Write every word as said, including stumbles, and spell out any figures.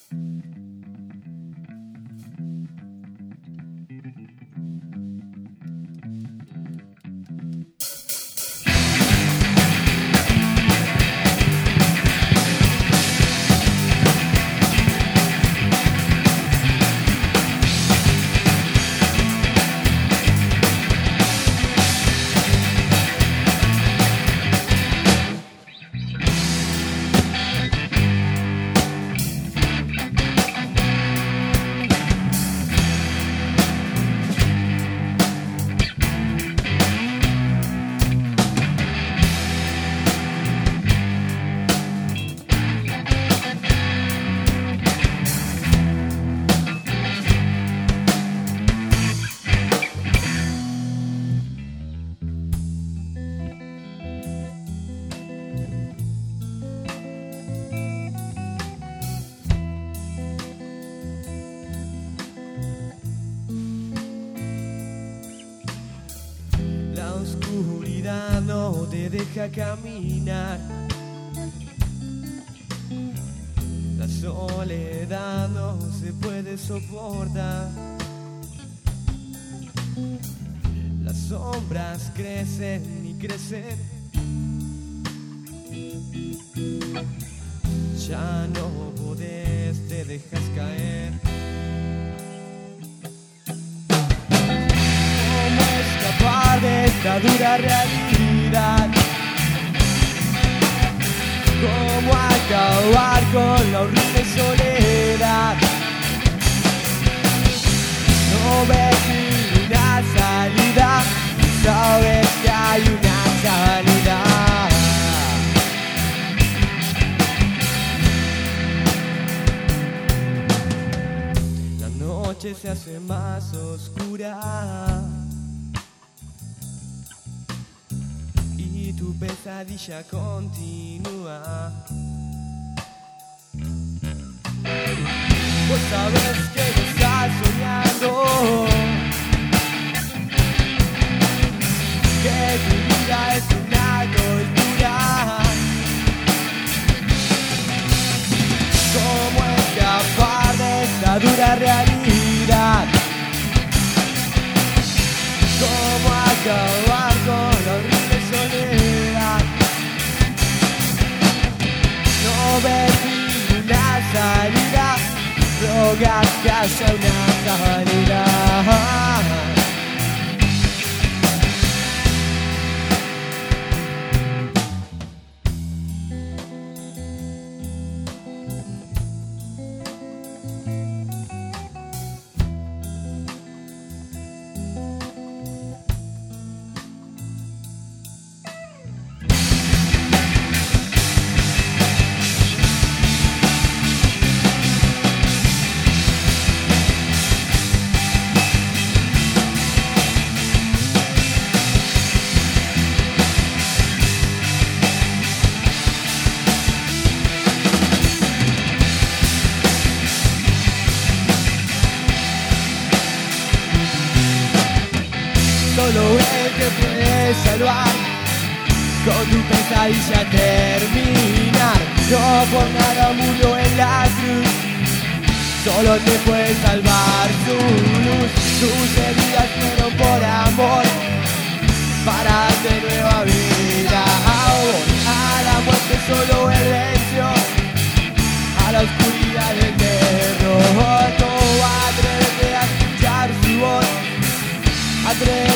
La oscuridad no te deja caminar. La soledad no se puede soportar. Las sombras crecen y crecen. Ya no podés, te dejas caer. ¿Cómo escapar de esta dura realidad? ¿Cómo acabar con la horrible soledad? No ves ninguna salida, sabes que hay una salida. La noche se hace más oscura y tu pesadilla continúa. Vos sabes que no estás soñando, que tu vida es una tortura. ¿Cómo escapar de esta dura realidad? ¿Cómo acabar con la horrible soledad? No ves ninguna salida, rogas que haya una salida. Solo él te puede salvar, con tu pesadilla terminar. No por nada murió en la cruz, solo te puede salvar su luz. Sus heridas fueron por amor, para darte nueva vida. A la muerte solo él venció, a la oscuridad del terror. No atrévete a escuchar su voz, atrévete